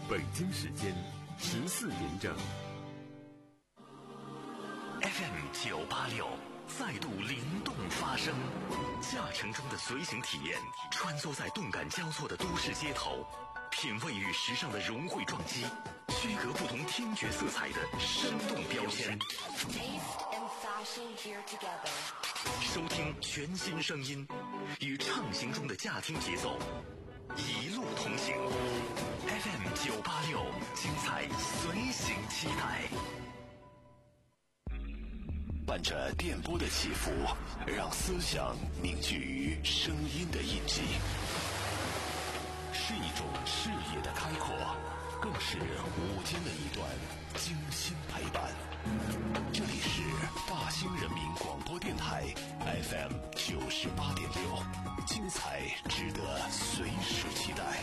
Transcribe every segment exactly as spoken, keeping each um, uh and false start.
北京时间十四点整。 F M 九八六再度灵动发声，驾乘中的随行体验，穿梭在动感交错的都市街头，品味与时尚的融汇撞击，区隔不同听觉色彩的生动标签。收听全新声音，与畅行中的驾听节奏，一路同行。F M 九八六，精彩随行期待。 伴着电波的起伏，让思想凝聚于声音的印记，是一种视野的开阔，更是午间的一段精心陪伴。这里是大兴人民广播电台 F M 九十八点六，精彩值得随时期待。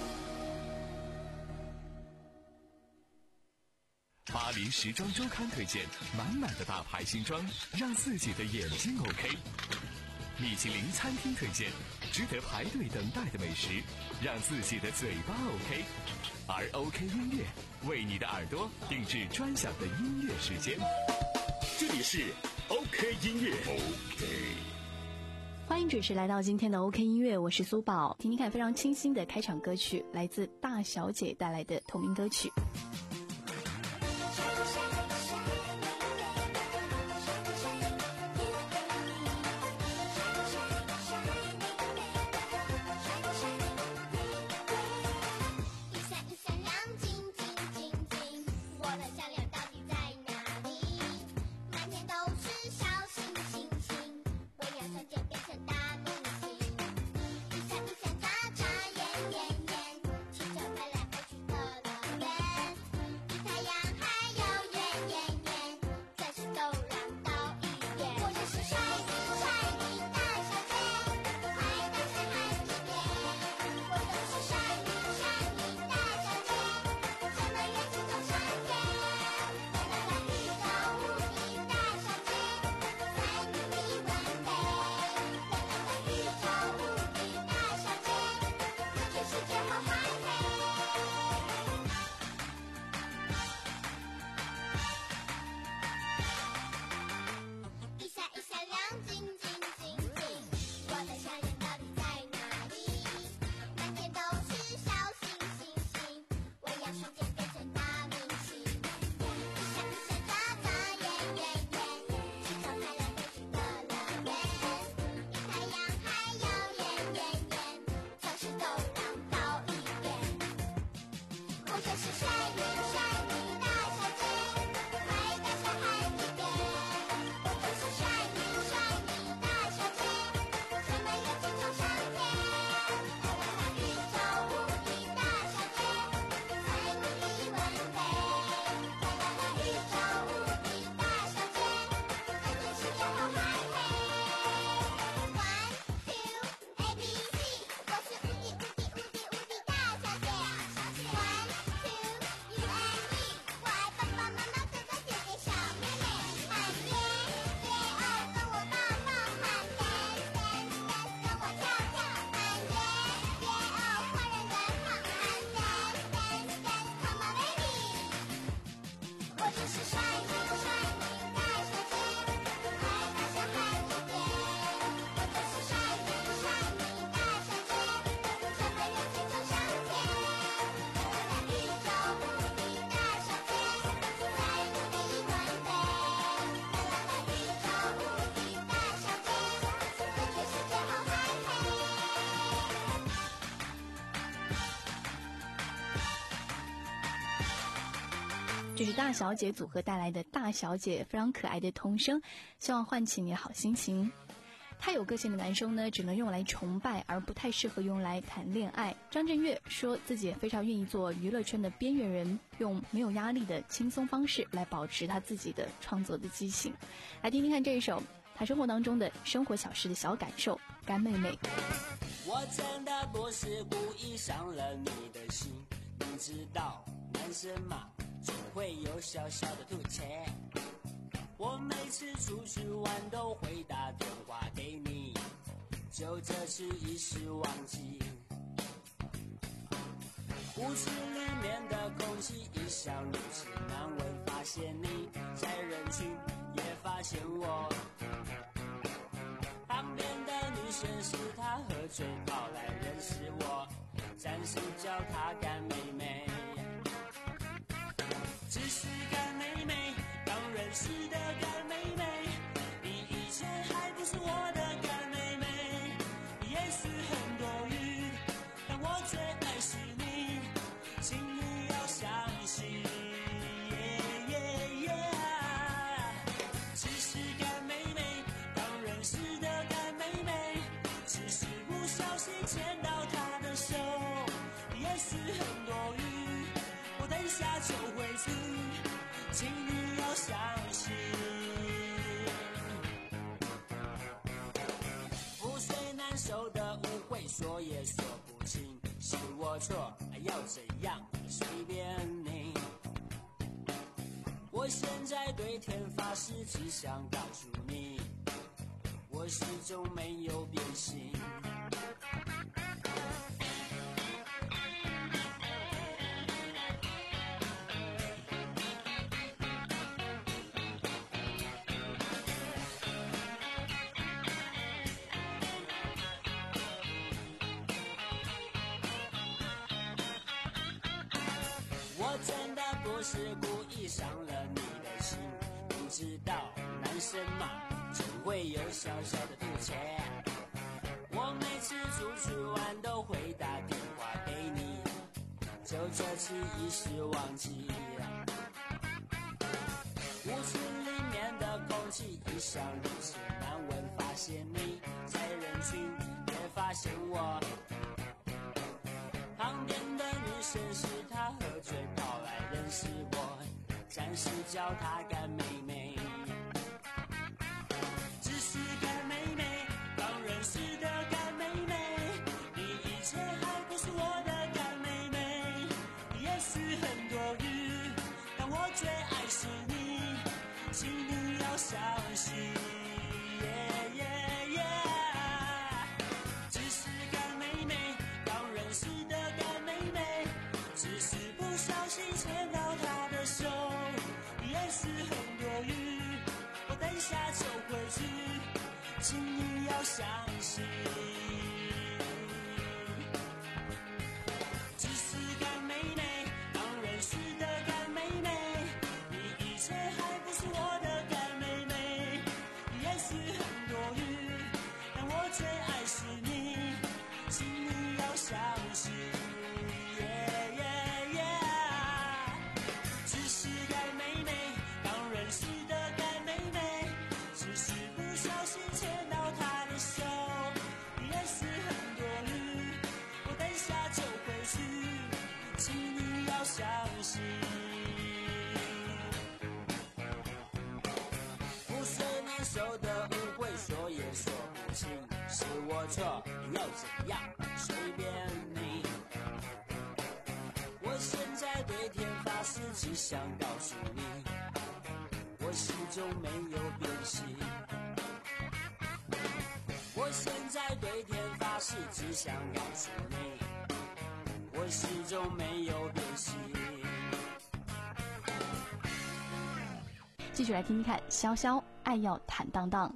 巴黎时装周刊推荐满满的大牌新装，让自己的眼睛 OK。米其林餐厅推荐值得排队等待的美食，让自己的嘴巴 OK。而 OK 音乐为你的耳朵定制专享的音乐时间。这里是 OK 音乐 OK。 欢迎准时来到今天的 OK 音乐，我是苏宝。听听看非常清新的开场歌曲，来自大小姐带来的同名歌曲。这是大小姐组合带来的大小姐非常可爱的童声，希望唤起你的好心情。太有个性的男生呢，只能用来崇拜，而不太适合用来谈恋爱。张震岳说自己也非常愿意做娱乐圈的边缘人，用没有压力的轻松方式来保持他自己的创作的激情。来听听看这一首他生活当中的生活小事的小感受，干妹妹。 我真的不是故意伤了你的心，你知道男生嘛总会有小小的吐槽，我每次出去玩都会打电话给你，就这次一时忘记，屋子里面的空气一向如此难闻，发现你在人群，也发现我。旁边的女生是她喝醉跑来认识我，暂时叫她干妹妹。只是干妹妹，刚认识的干妹妹，你以前还不是我的干妹妹。也许很多余，但我最爱是你，请你要相信。Yeah, yeah, yeah. 只是干妹妹，刚认识的干妹妹，只是不小心牵到她的手。也许很多余，我等下就回去，请你要相信。覆水难收的误会，说也说不清，是我错，要怎样随便你。我现在对天发誓，只想告诉你，我始终没有变心。我真的不是故意伤了你的心，你知道男生嘛，总会有小小的肚脐。我每次出去玩都会打电话给你，就这次一时忘记。屋子里面的空气一向如此难闻，发现你在人群，也发现我。旁边的女生是她喝醉跑来认识我，暂时叫她干妹妹。只是干妹妹，刚认识的干妹妹，你以前还不是我的干妹妹。也许很多余，但我最爱是你，请你要相信。Yeah, yeah, yeah. 只是干妹妹，刚认识的干妹妹，只是不小心牵到她的手。也许很多余，我等下就回去，请你要相信。只是干妹妹，刚认识的干妹妹，你以前还不是我的干妹妹。也许很多余，但我最爱是你，请你要相信。Yeah, yeah, yeah. 只是干妹妹，刚认识的干妹妹，只是不小心牵到她的手。也许很多余，我等下就回去，请你要相信。覆水难收的误会，说也说不清，是我错，要怎样随便你。我现在对天发誓，只想告诉你，我始终没有变心。我现在对天发誓，只想告诉你，我始终没有变心。 继续来听听看，潇潇爱要坦荡荡。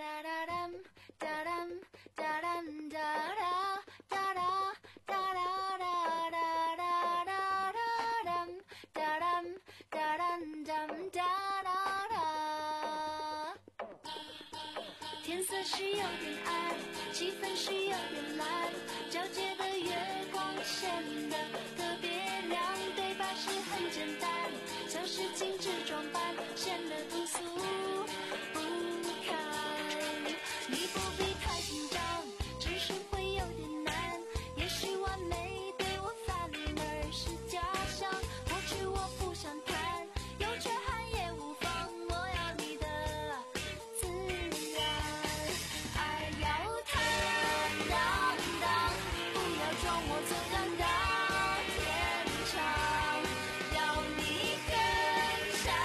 天色是有点暗，气氛是有点蓝，皎洁的月光显得特别亮，对白是很简单，像是精致装扮，显得通俗不堪。你不必太紧张，只是会有点难，也许完美对我反而是假象，过去我不想谈，有缺憾也无妨，我要你的自然。爱要坦荡荡，不要装模作样到天长，要你很善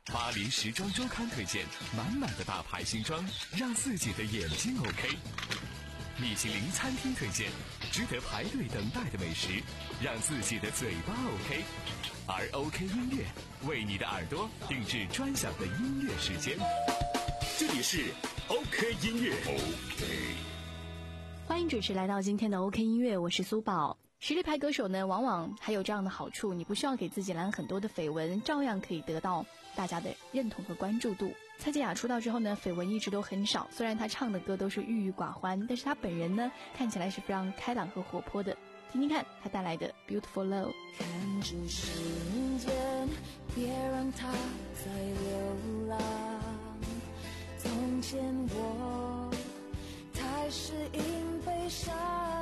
巴黎时装周刊推荐满满的大牌新装，让自己的眼睛 OK。米其林餐厅推荐值得排队等待的美食，让自己的嘴巴 OK。而 OK 音乐为你的耳朵定制专享的音乐时间。 这里是 OK 音乐 OK。 欢迎准时来到今天的 OK 音乐，我是苏宝。实力派歌手呢，往往还有这样的好处，你不需要给自己揽很多的绯闻，照样可以得到大家的认同和关注度。蔡健雅出道之后呢，绯闻一直都很少，虽然她唱的歌都是郁郁寡欢，但是她本人呢，看起来是非常开朗和活泼的。听听看她带来的 Beautiful Love。 看住时间，别让它再流浪，从前我太适应悲伤，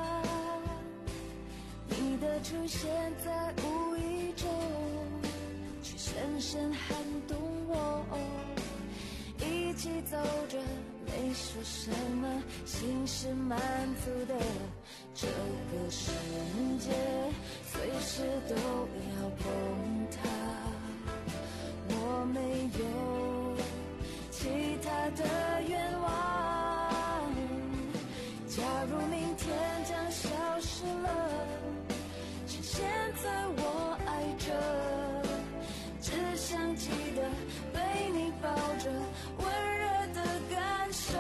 你的出现在无意中，却深深撼动我。一起走着，没说什么，心是满足的。这个世界随时都要崩塌，我没有其他的愿望。假如明天将消失了，趁现在我爱着，只想记得被你抱着，温热的感受。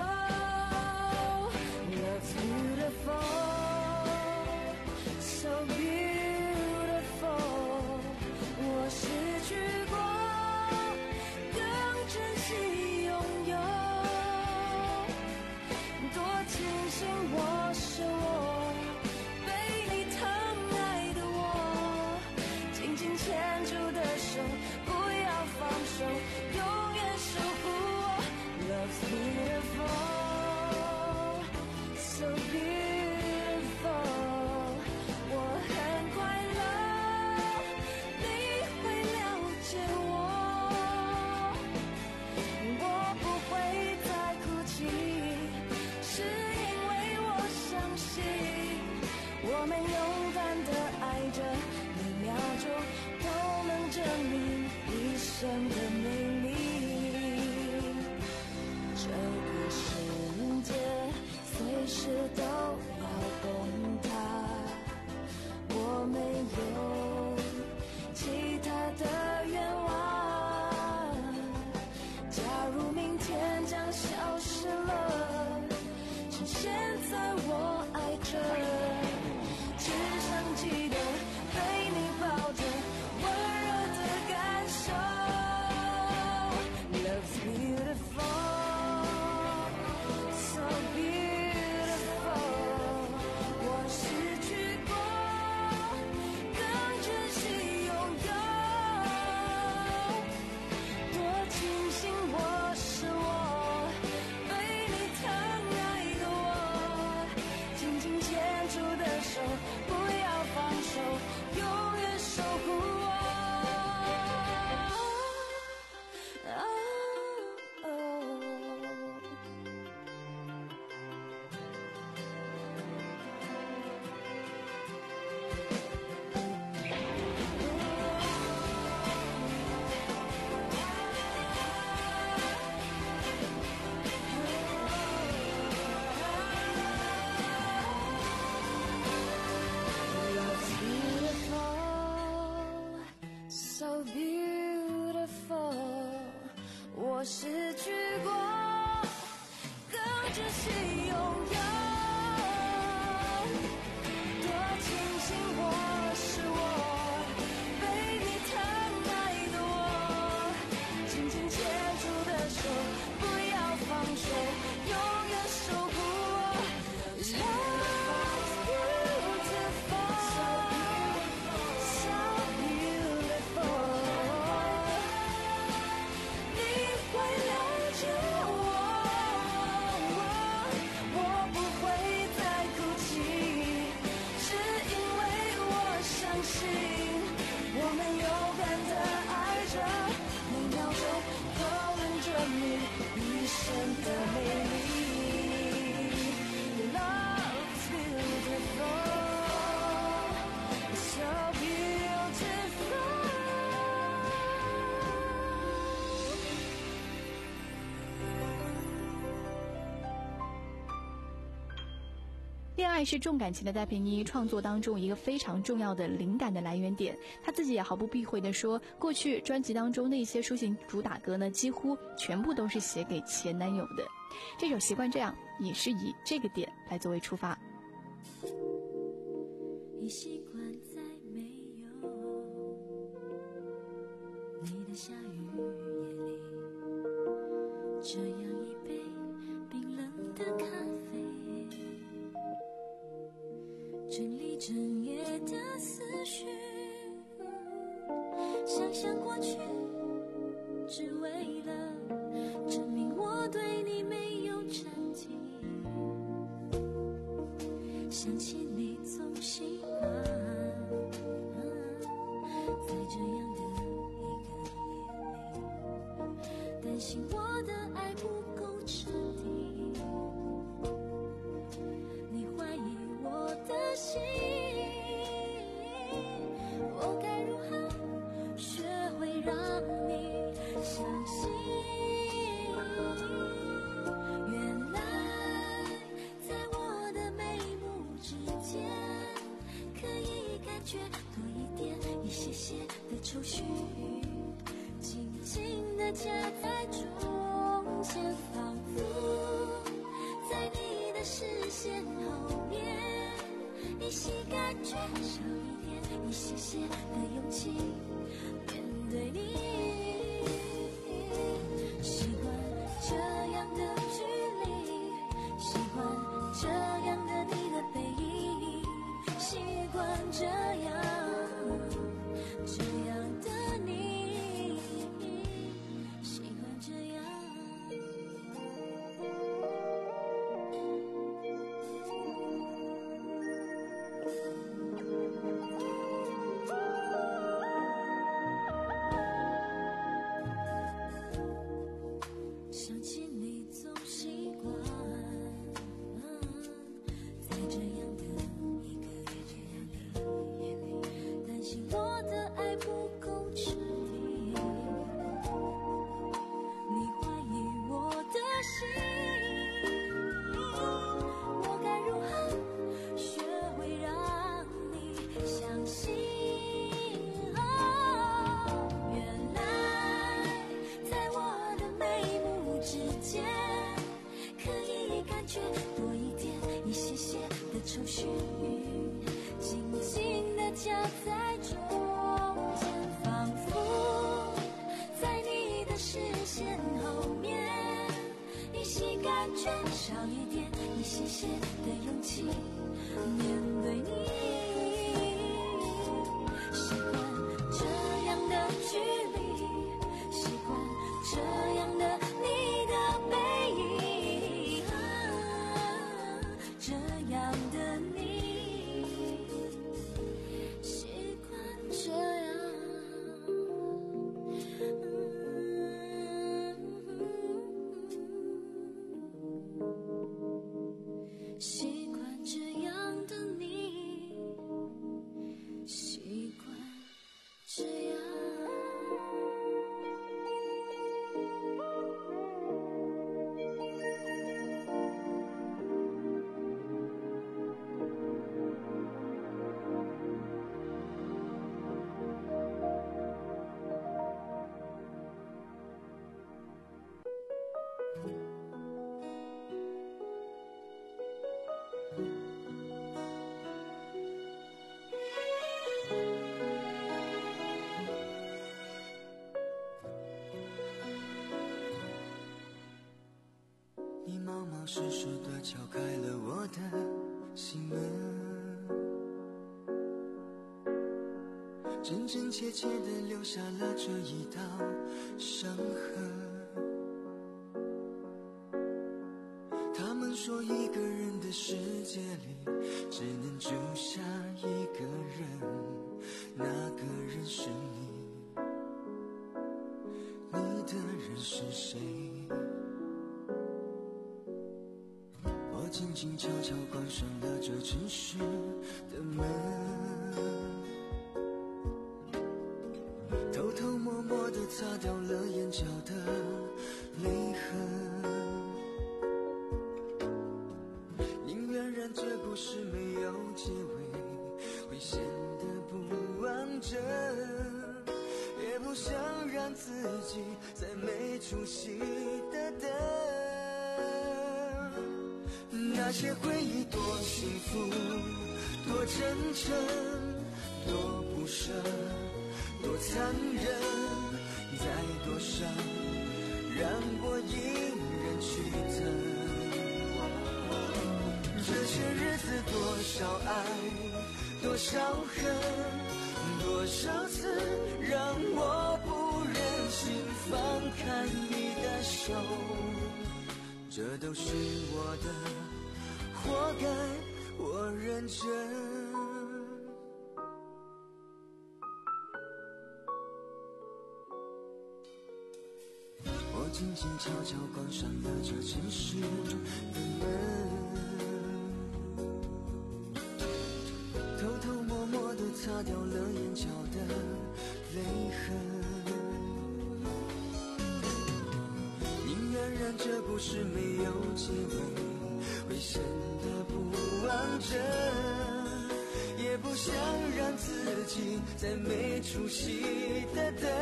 Love's beautiful, so beautiful。 我失去过，更珍惜拥有。多庆幸我是我，被你疼爱的我，紧紧牵住的手，不要放手，永远守护我。Love's beautiful, so beautiful。 我很快乐，你会了解我，我不会再哭泣，是因为我相信，我们勇敢的爱着，每秒钟都能证明一生的美丽。这个世界随时都要崩塌，我没有其他的愿望。假如明天将消失了，趁现在我爱着，只想记得被你抱着，温热的感受。Love's beautiful, so beautiful。 我失去过，更珍惜拥有。多庆幸我是我，被你疼爱的我，紧紧牵住的手，不要放手，永远守护我。哦哦 Love's beautiful, so beautiful。 我失去过，更珍惜拥有。多庆幸我是我，被你疼爱的我，紧紧牵住的手，不要放手，永远守护我。Love's beautiful, so beautiful。 你会了解我，我不恋爱是重感情的戴佩妮创作当中一个非常重要的灵感的来源点。她自己也毫不避讳地说，过去专辑当中那些抒情主打歌呢，几乎全部都是写给前男友的。这首《习惯这样》也是以这个点来作为出发。 已习惯在没有你的下雨夜里，这样一杯冰冷的咖啡，整理整夜的思绪，想想过去，只为了证明我对你没有真情。想起你总习惯在这样的一个夜里，担心我的爱不够彻底，你怀疑我的心，我该如何学会让你相信？原来在我的眉目之间，可以感觉多一点，一些些的愁绪，紧紧地夹在中间，仿佛在你的视线后面，依稀感觉少一点，一些些的勇气面对你。习惯这样的距离，习惯这样的你的背影，习惯这样这样的你，习惯这样。想起你总习惯在这样的一个夜里，担心我的爱不够彻底，你怀疑我的心，我该如何学会让你相信？原来在我的眉目之间，可以感觉多一点，一些些的愁绪，紧紧地夹在中间，仿佛在你的视线后面，依稀感觉少一点，一些些的勇气面对你。习惯这样的距离，习惯这样的你的背影，这样的你，习惯这样。习惯这样的你，习惯这样。 你冒冒失失地敲开了我的心门，真真切切地留下了这一道伤痕。他们说一个人的世界里只能住下一个人，那个人是你，你的人是谁？我静静悄悄关上了这城市的门，偷偷摸摸地擦掉了眼角的泪痕，宁愿让这故事出息的灯。那些回忆多幸福，多真诚，多不舍，多残忍，再多伤，让我隐忍去疼。这些日子多少爱，多少恨，多少次让我不忍心放开你的手，这都是我的，活该我认真。我静静悄悄关上了这城市的门，偷偷摸摸地擦掉了眼角的泪痕。宁愿让这故事没有结尾，会显得不完整，也不想让自己再没出息的等。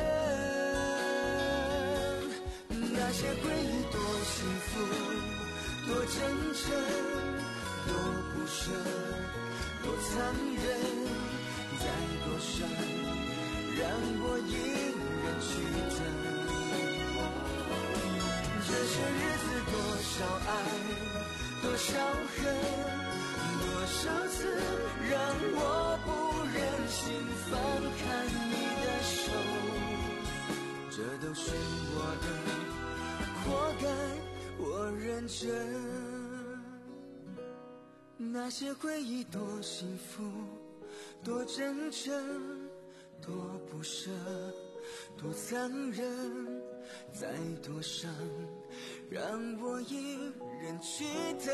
那些回忆多幸福，多真诚，多不舍，多残忍，再多伤，让我隐忍去疼。这些日子多少爱，多少恨，多少次让我不忍心放开你的手，这都是我的，活该我认真。那些回忆多幸福，多真诚，多不舍，多残忍，再多伤，让我隐忍去等。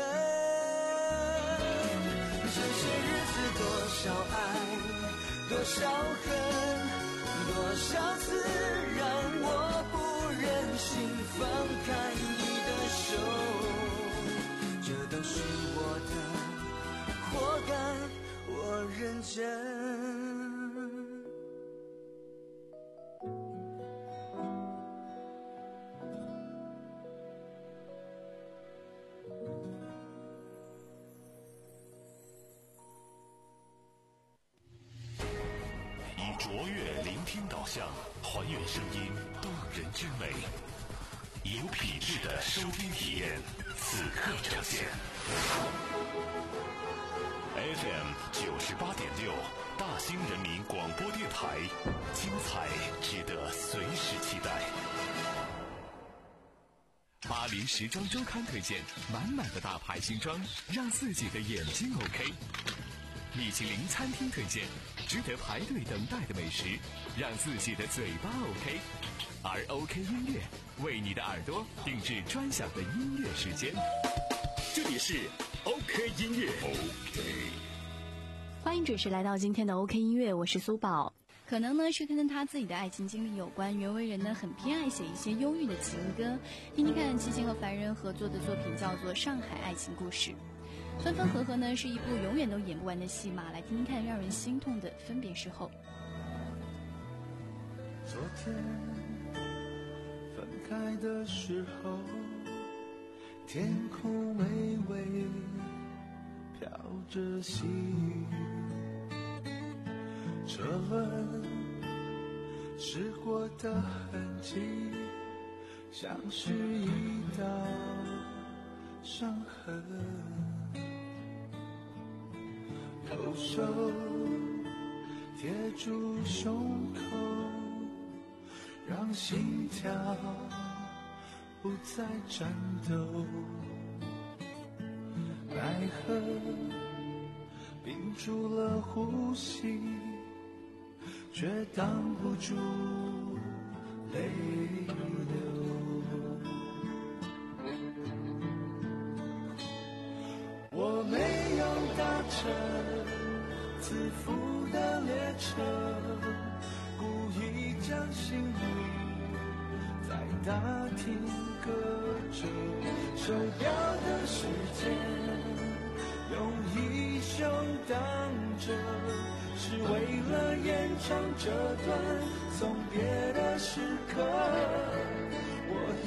这些日子多少爱，多少恨，多少次让我不忍心放开你的手，这都是我的，活该我认真。 以卓越聆听导向，还原声音动人之美，有品质的收听体验，此刻呈现。F M 九十八点六，大兴人民广播电台，精彩值得随时期待。 巴黎时装周刊推荐，满满的大牌新装，让自己的眼睛 OK。米其林餐厅推荐，值得排队等待的美食，让自己的嘴巴 OK。而 OK 音乐为你的耳朵定制专享的音乐时间。 这里是 OK 音乐 OK。 欢迎准时来到今天的 OK 音乐，我是苏宝。可能呢是跟他自己的爱情经历有关，袁惟仁呢很偏爱写一些忧郁的情歌。听听看，齐秦和凡人合作的作品叫做《上海爱情故事》。分分合合呢是一部永远都演不完的戏码，来听听看让人心痛的分别时候。 昨天分开的时候，天空微微飘着细雨，车轮驶过的痕迹，像是一道伤痕。右手贴住胸口，让心跳不再颤抖。奈何屏住了呼吸，却挡不住泪流。我没有搭乘自负的列车，故意将心里在大厅搁着，手表的时间用衣袖挡着，是为了延长这段送别的时刻。我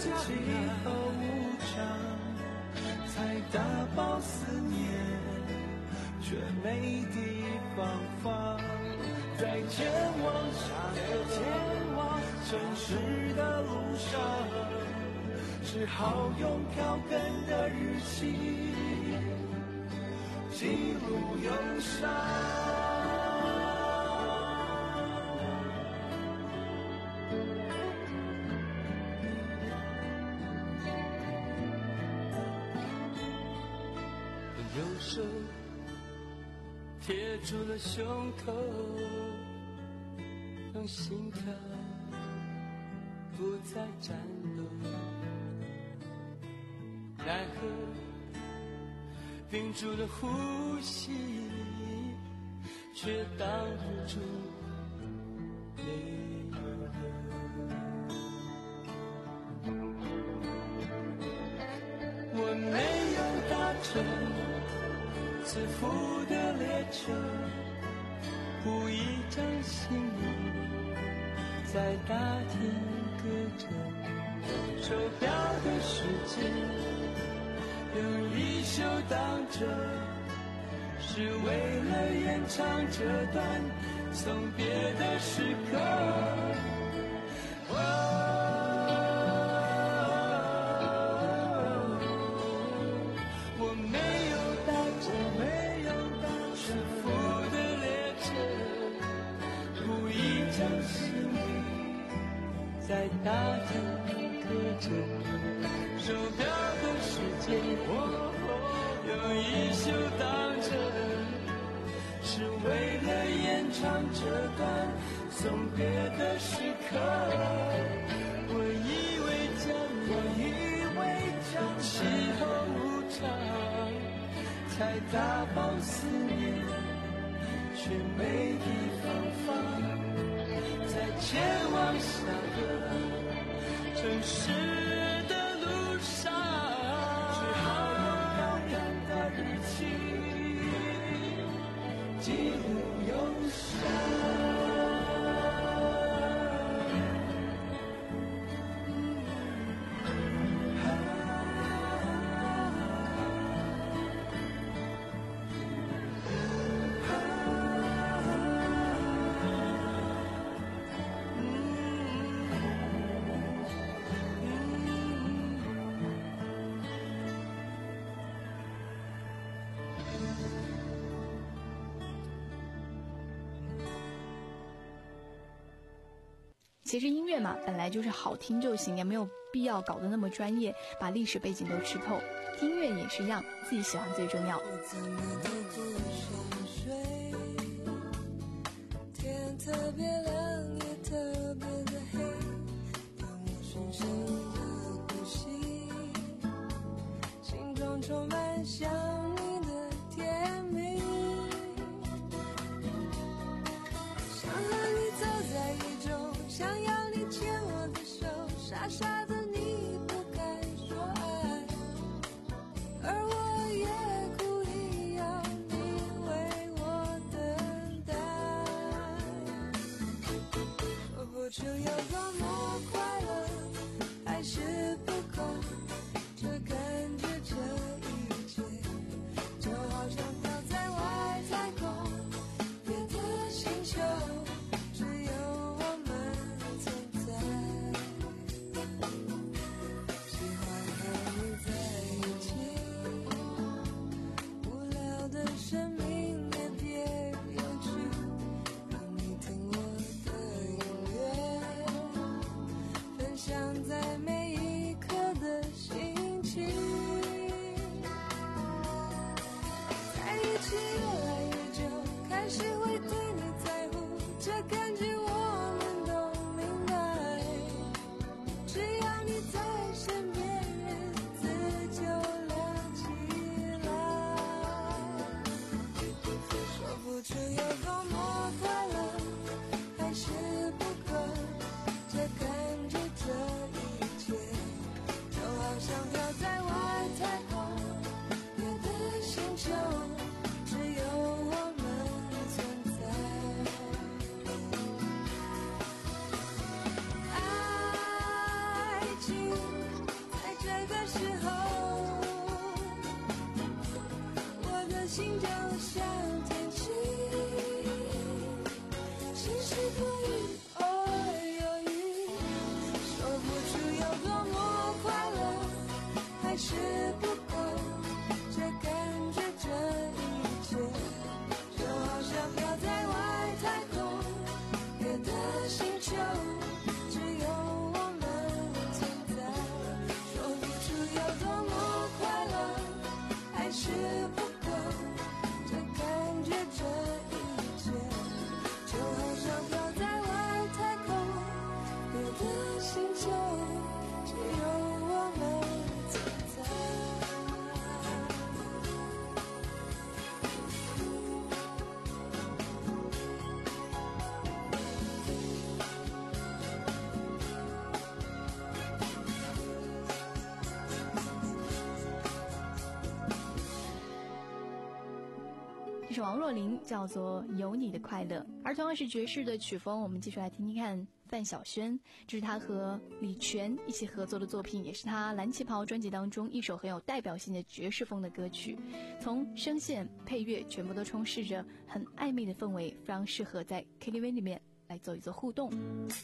气候无常，才打包思念，却没地方放。在前往下个前往城市的路上，只好用票根的日期记录忧伤。右手贴住了胸口，让心跳不再颤抖，奈何屏住了呼吸，却挡不住泪流。我没有搭乘自负的列车，铺一张行李在大厅搁着，手表的时间用衣袖挡着，是为了延长这段送别的时刻。我没有搭乘没有搭乘负的列车，铺一张行李在大厅搁着，手表的时间用衣袖挡着，是为了延长这段送别的时刻。我以为将我以为将气候无常，才打包思念，却没地方放。在前往下个城市的路上，只好用漂亮的日期记录忧伤。 其实音乐嘛，本来就是好听就行，也没有必要搞得那么专业，把历史背景都吃透。听音乐也是一样，自己喜欢最重要。 天特别亮，也特别的黑，当我深深的呼吸，心中充满想你的甜蜜，想和你走在雨中，想要你牵我的手，傻傻的你不敢说爱，而我也故意要你为我等待，说不出有多么快乐，还是不够，这感觉这一切就好像飘在外太空，别的星球只有我们存在，喜欢和你在一起，无聊的生命也别有趣，让你听我的音乐，分享在每一刻的心情，在一起越来越久，开始会对你在乎，这感觉我们都明白，只要你在身边，日子就亮起来，说不出有多么快乐，还是不够，这感觉这一切就好像飘在外太空，别的星球只有我们存在，爱情心就像天气，晴时多云，偶尔有雨，说不出有多么快乐，还是不够，这感觉这一切就好像飘在外太空，别的星球只有我们存在，说不出有多么快乐，还是不够，这感觉这一切就好像飘在外太空，别的星球只有我们存在。 这是王若琳，叫做《有你的快乐》。而同样是爵士的曲风，我们继续来听听看范晓萱，这是她和李泉一起合作的作品，也是她蓝旗袍专辑当中一首很有代表性的爵士风的歌曲。从声线、配乐全部都充斥着很暧昧的氛围，非常适合在 K T V 里面来做一做互动。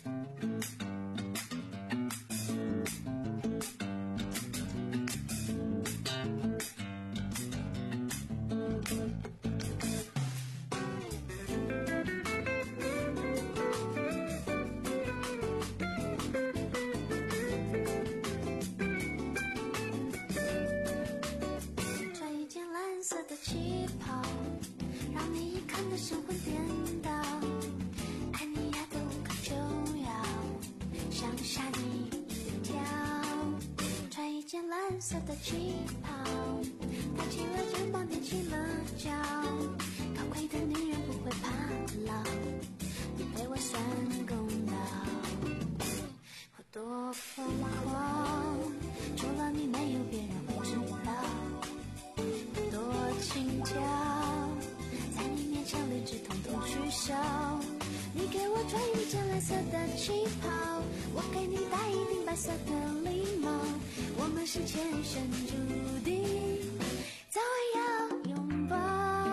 穿一件蓝色的旗袍，让你一看得神魂颠倒，爱你爱得无可救药，想吓你一跳。穿一件蓝色的旗袍，抬起了肩膀，踮起了脚，高贵的女人不会怕老，你陪我算公道。我多疯狂，除了你没有别人会知道。多轻巧，在你面前理智统统取消。你给我穿一件蓝色的旗袍，我给你戴一顶白色的礼帽，我们是前生注定，早晚要拥抱。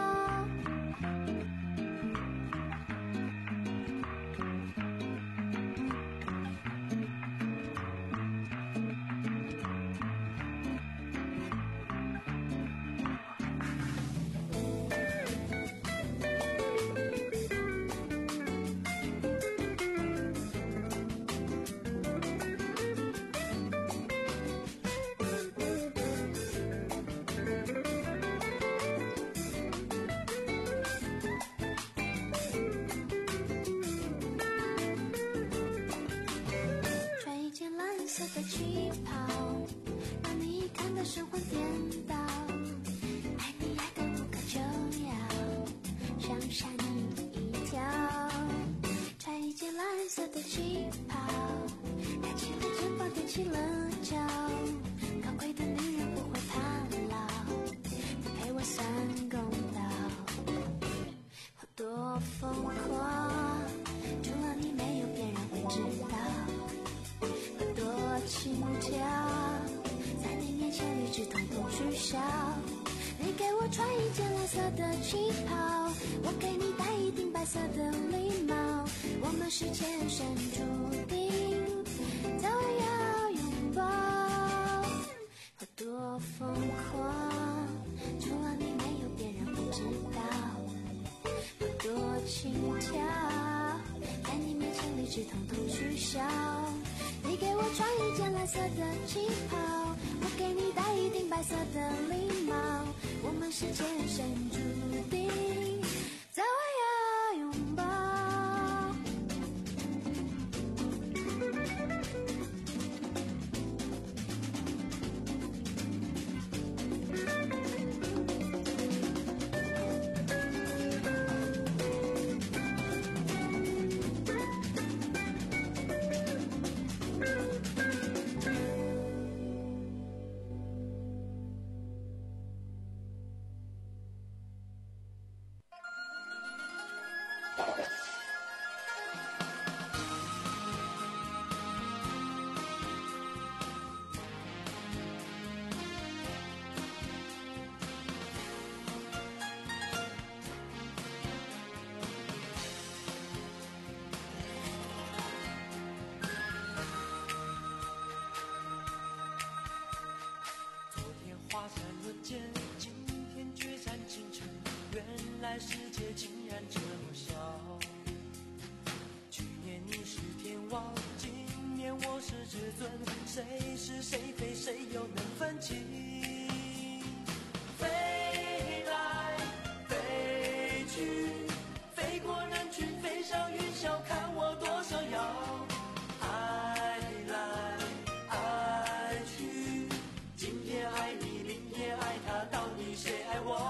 穿一件蓝色的旗袍，让你一看得神魂颠倒，爱你爱得无可救药，想吓你一跳。穿一件蓝色的旗袍，抬起了肩膀，踮起了脚，高贵的女人不会怕老，你陪我算公道。我多疯狂，除了你没有别人会知道。我多轻巧，在你面前理智统统取消。你给我穿一件蓝色的旗袍，我给你戴一顶白色的礼帽，我们是前生注定，早晚要拥抱。我多疯狂，除了你没有别人会知道。我多轻巧，在你面前理智统统取消。你给我穿一件蓝色的旗袍，我给你戴一顶白色的礼帽，我们是前生注定，早晚要拥抱。 来世界竟然这么小。去年你是天王，今年我是至尊，谁是谁非谁又能分清？飞来飞去，飞过人群，飞上云霄，看我多想要。爱来爱去，今天爱你，明天爱他，到底谁爱我？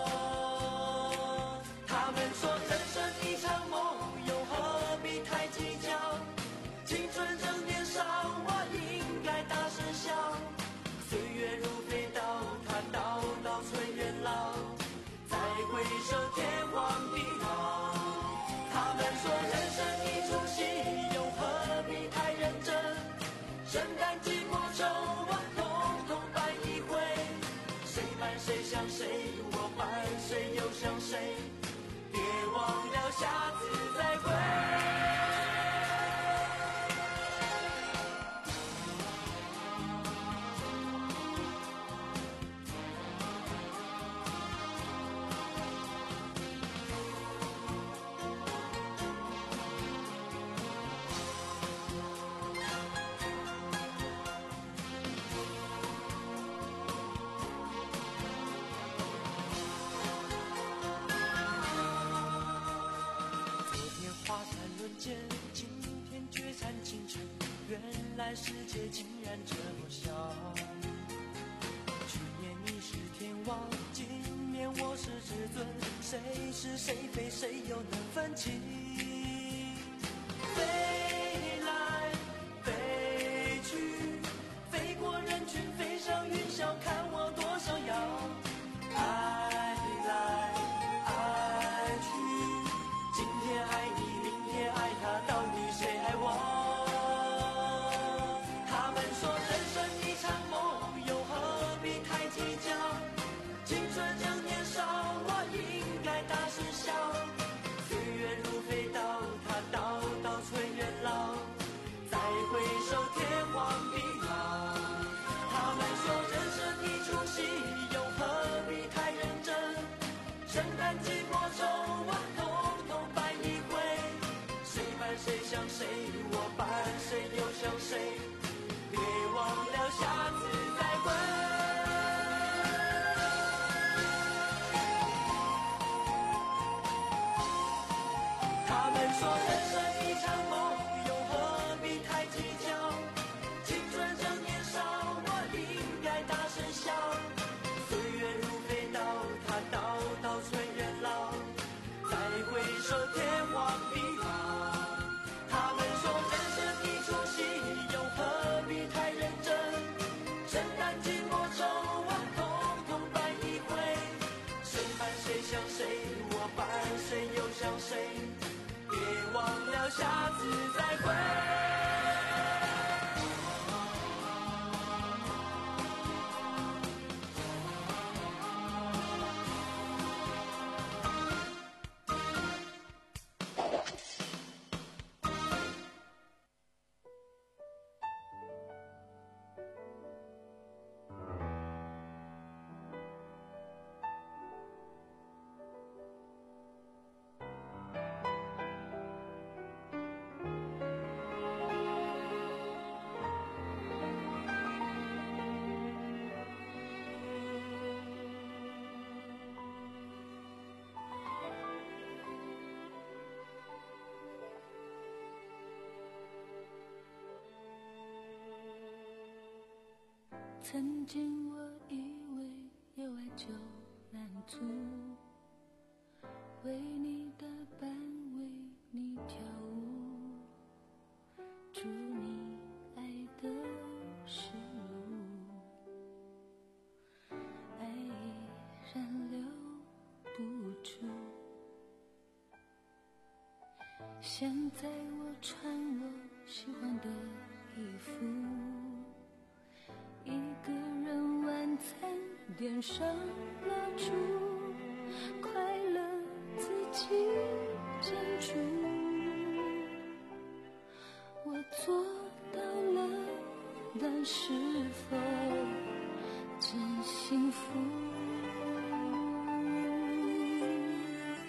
他们说人生一场梦，又何必太计较？青春正年少，我应该大声笑。岁月如飞刀，它刀刀催人老，再回首天荒地老。他们说人生一出戏，又何必太认真？生旦净末丑，我统统扮一回。谁扮谁像谁，我扮谁又像谁？别忘了下次再会。今天决战倾城，原来世界竟然这么小。去年你是天王，今年我是至尊，谁是谁非谁又能分清？飞来飞去，飞过人群，飞上云霄，看我多想要。爱来爱去，今天爱你，明天爱他，到底谁爱我？他们说人生一场梦，又何必太计较？青春正年少，我应该大声笑。岁月如飞刀，它刀刀催人老，再回首天荒地老。他们说人生一出戏，又何必太认真？生旦净末丑，我统统扮一回。谁扮谁像谁，我扮谁又像谁？别忘了下次再会。他们说人生一场梦，又何必太计较？青春正年少，我应该大声笑。岁月如飞刀，它刀刀催人老，再回首天荒地老。他们说人生一出戏，又何必太认真？生旦净末丑，我统统扮一回。谁扮谁像谁，我扮谁又像谁？别忘了下次再会。 曾经我以为有爱就满足，为你打扮，为你跳舞，祝你爱的是路，爱依然留不住。现在我穿我喜欢的衣服，一个人晚餐，点上蜡烛，快乐自己煎煮。我做到了，但是否真幸福？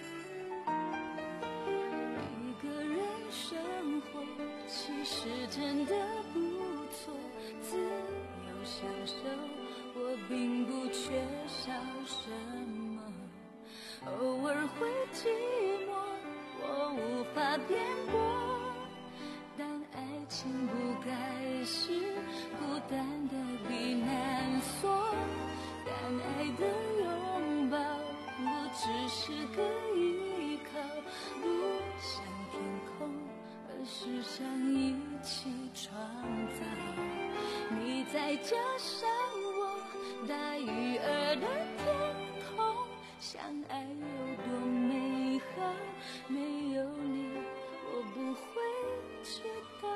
真的不错，自由享受，我并不缺少什么。偶尔会寂寞，我无法辩驳，但爱情不该是孤单的避难所，但爱的拥抱不只是个依靠，不像天空，而是想一起创造。你再加上我，大鱼儿的天空，相爱有多美好，没有你我不会知道。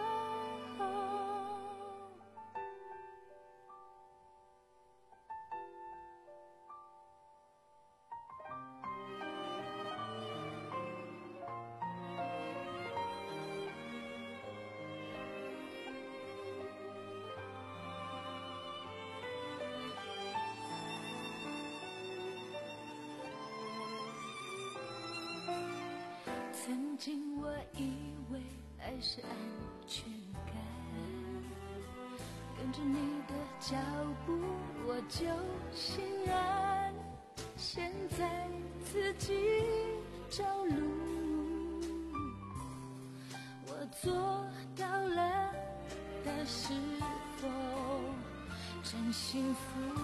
曾经我以为爱是安全感，跟着你的脚步我就欣然，现在自己找路，我做到了，但是否真幸福？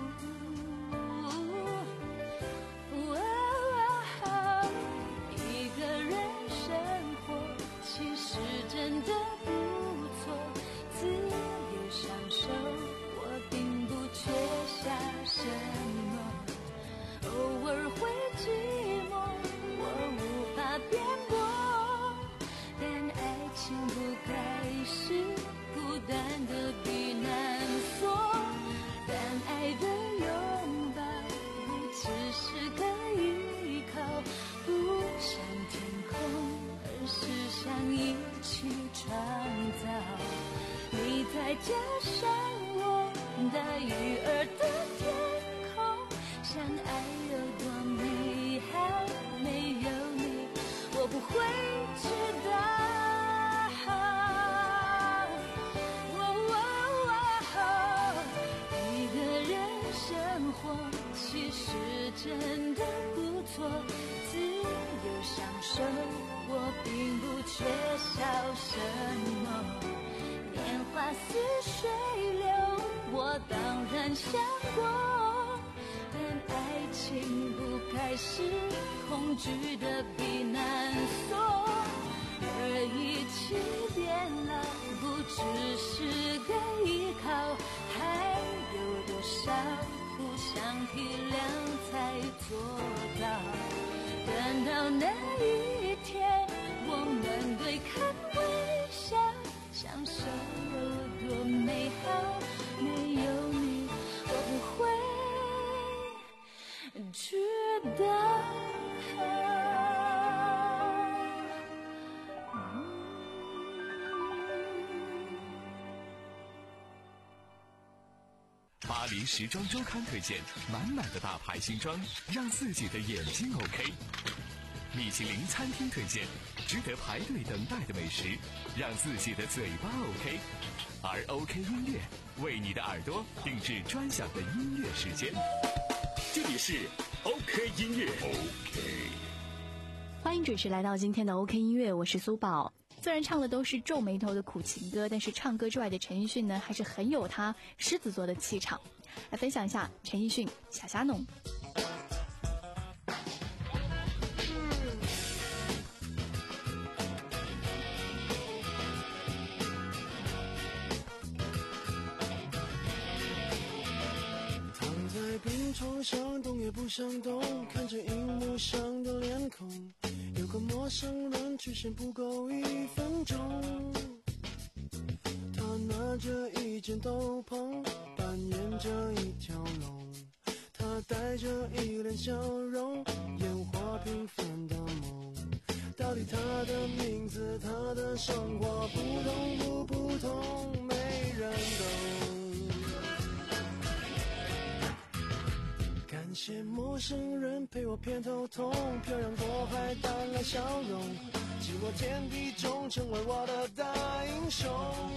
真的不错，自由享受，我并不缺少什么。偶尔会寂寞，我无法辩驳，但爱情不该是孤单的避难所，但爱的拥抱不只是个依靠，不像天空，而是像一创造。你再加上我，大鱼儿的天空，相爱有多美好，没有你我不会知道。一个人生活其实真的不错，自由享受，我并不缺少什么。年华似水流，我当然想过，但爱情不该是恐惧的避难所，而一起变老不只是个依靠，还有多少互相体谅才做到？等到那一天，我们对看微笑，享受有多美好，没有你我不会知道。 巴黎时装周刊推荐满满的大牌新装，让自己的眼睛 OK。米其林餐厅推荐值得排队等待的美食，让自己的嘴巴 OK。而 OK 音乐为你的耳朵定制专享的音乐时间。 这里是 OK 音乐 OK。 欢迎准时来到今天的 OK 音乐，我是苏宝。虽然唱的都是皱眉头的苦情歌，但是唱歌之外的陈奕迅呢，还是很有他狮子座的气场。来分享一下陈奕迅《小虾农》。 躺在病床上，动也不想动，看着荧幕上的脸孔，有个陌生人出现不够一分钟。他拿着一件斗篷，扮演着一条龙，他带着一脸笑容，演化平凡的梦。到底他的名字，他的生活不同不不同，没人懂。感谢陌生人陪陪我偏头痛，漂洋过海带来笑容，弃我天地中成为我的大英雄。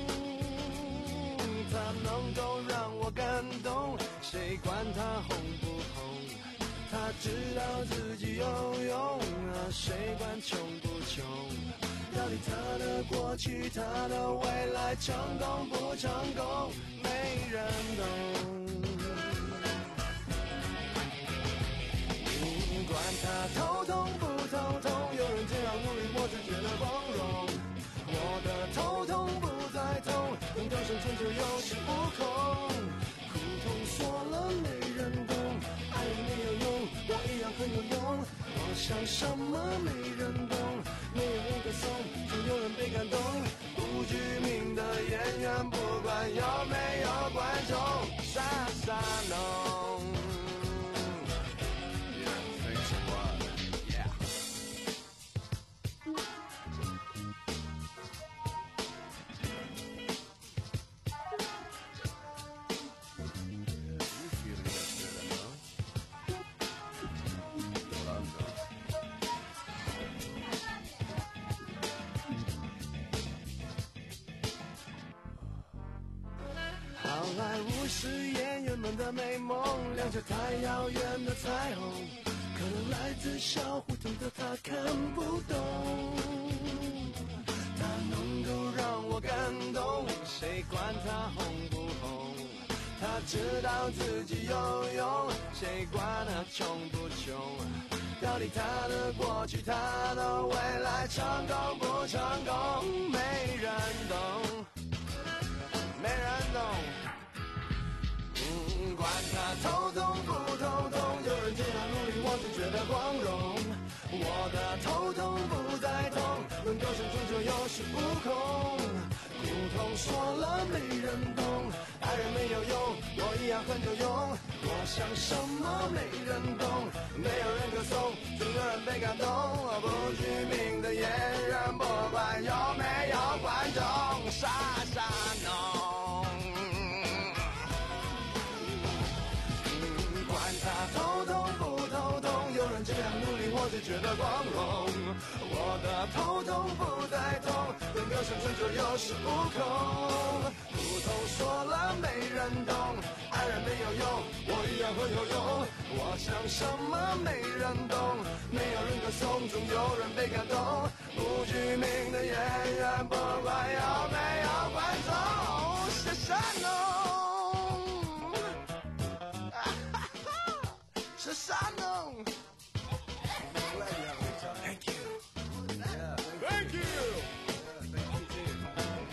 他能够让我感动，谁管他红不红，他知道自己有用啊，谁管穷不穷，到底他的过去他的未来成功不成功没人懂，管他头痛不头痛，有人这样努力我才觉得光荣，我的头痛不再痛，能够生存就有恃无恐，苦痛说了没人懂，爱人没有用，我一样很有用，我想什么没人懂，没有人歌颂，总有人被感动，不具名的演员不管有没有观众，傻傻弄。好莱坞是演员们的美梦，亮着太遥远的彩虹，可能来自小胡同的他看不懂，他能够让我感动，谁管他红不红，他知道自己有用，谁管他穷不穷，到底他的过去他的未来成功不成功没人懂，没人懂，嗯，管他头痛不头痛，有人这样努力我就觉得光荣，我的头痛不再痛，能够生存就有恃无恐，苦痛说了没人懂，爱人没有用，我一样很有用，我想什么没人懂，没有人歌颂，总有人被感动，不具名的演员不管有没有观众，傻傻弄，管他头痛不头痛，有人这样努力我就觉得光荣，我的头痛不再痛，能够生存就有恃无恐，苦痛说了没人懂，爱人没有用，我一样很有用，我想什么没人懂，没有人歌颂，总有人被感动，不具名的演员不管有没有观众，是神农，是神农。Thank you. Yeah, thank you. Yeah, thank you too.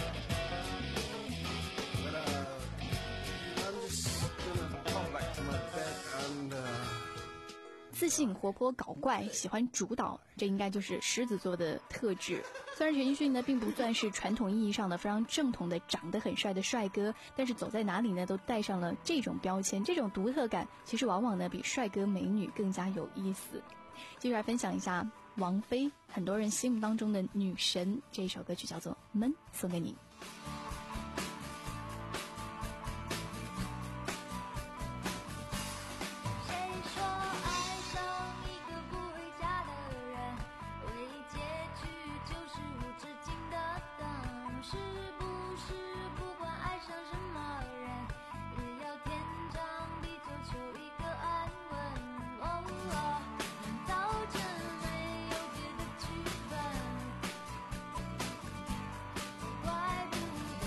But uh, I'm just gonna come back to my bed and uh. 自信、活泼、搞怪，喜欢主导，这应该就是狮子座的特质。虽然陈奕迅呢并不算是传统意义上的非常正统的长得很帅的帅哥，但是走在哪里呢都带上了这种标签，这种独特感其实往往呢比帅哥美女更加有意思。接着来分享一下王菲很多人心目当中的女神，这一首歌曲叫做《闷》，送给你。 怪不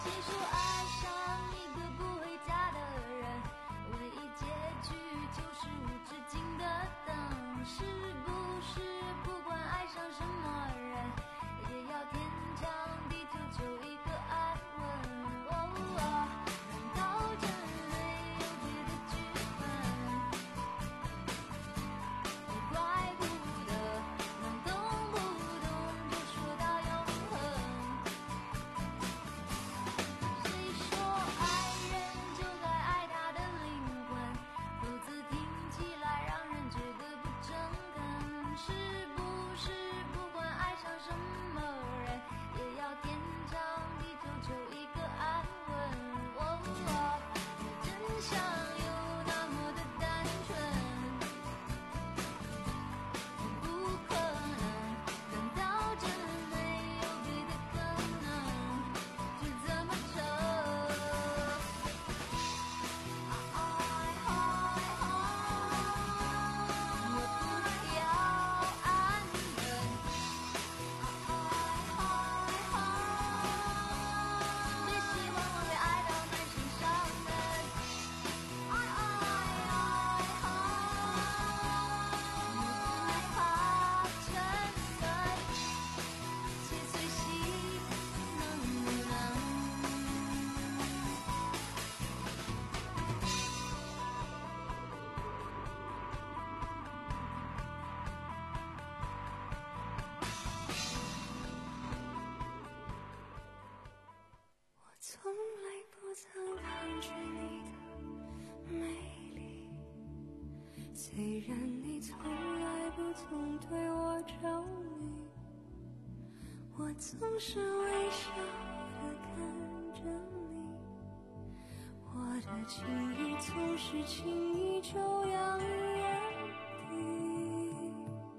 从来不曾抗拒你的美丽，虽然你从来不曾对我着迷，我总是微笑地看着你，我的情意总是轻易就洋眼底。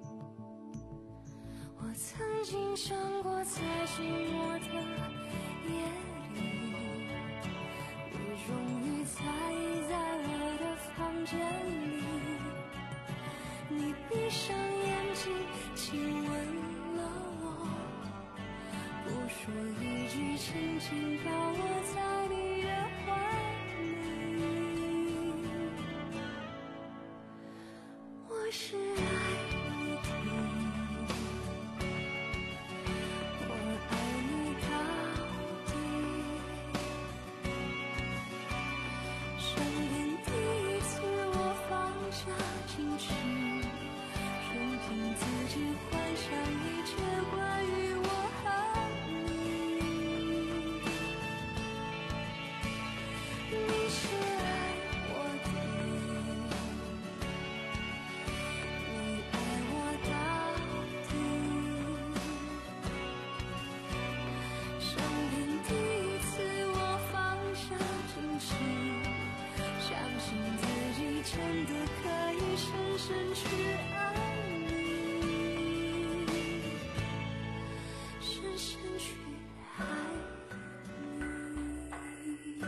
我曾经想过在寂寞的夜里，你终于在在我的房间里，你闭上眼睛亲吻了我，不说一句，轻轻把我在你的怀里。我是爱你的，我爱你到底。生平第一次我放下矜持，任凭自己幻想一切关于我和你。你是爱我的，你爱我到底。生平第一次我放下矜持，相信自己真的可以深深去爱你，深深去爱你。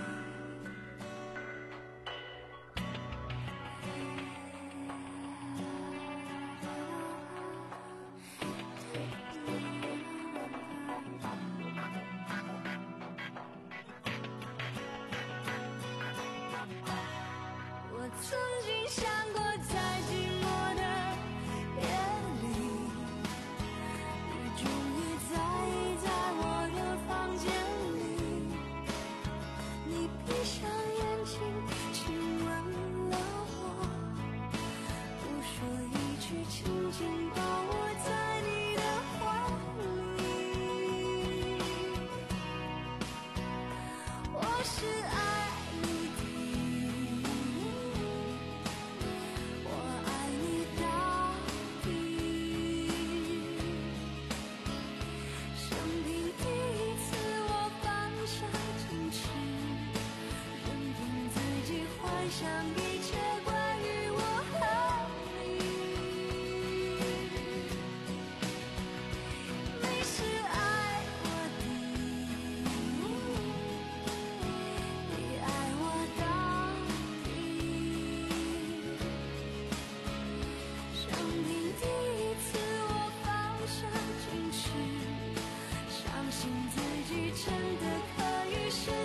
我曾经想过在寂寞的夜里，你终于在在我的房间里，你闭上眼睛亲吻了我，不说一句，轻轻把我在你的怀里。我是爱你的，我爱你到底。生平第一次我放下矜持，任凭自己幻想一切关于我和你。你是爱我的，你爱我到底。生平第一次我放下矜持，相信自己真的可以深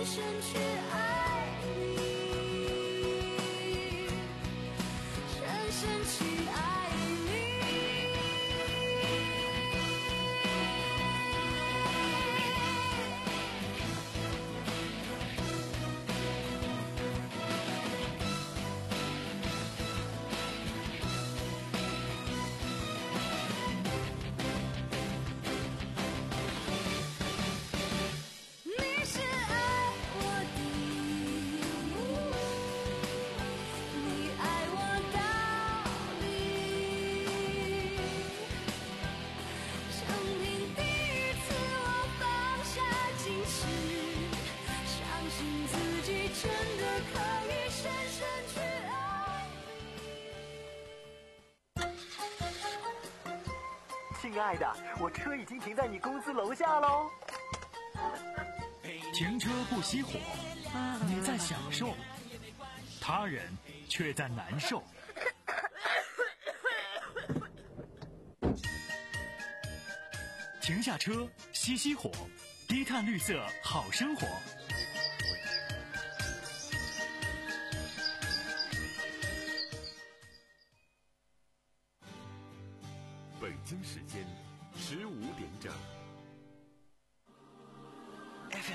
亲爱的，我车已经停在你公司楼下喽。 停车不熄火，你在享受，他人却在难受。停下车，熄熄火，低碳绿色好生活。 北京时间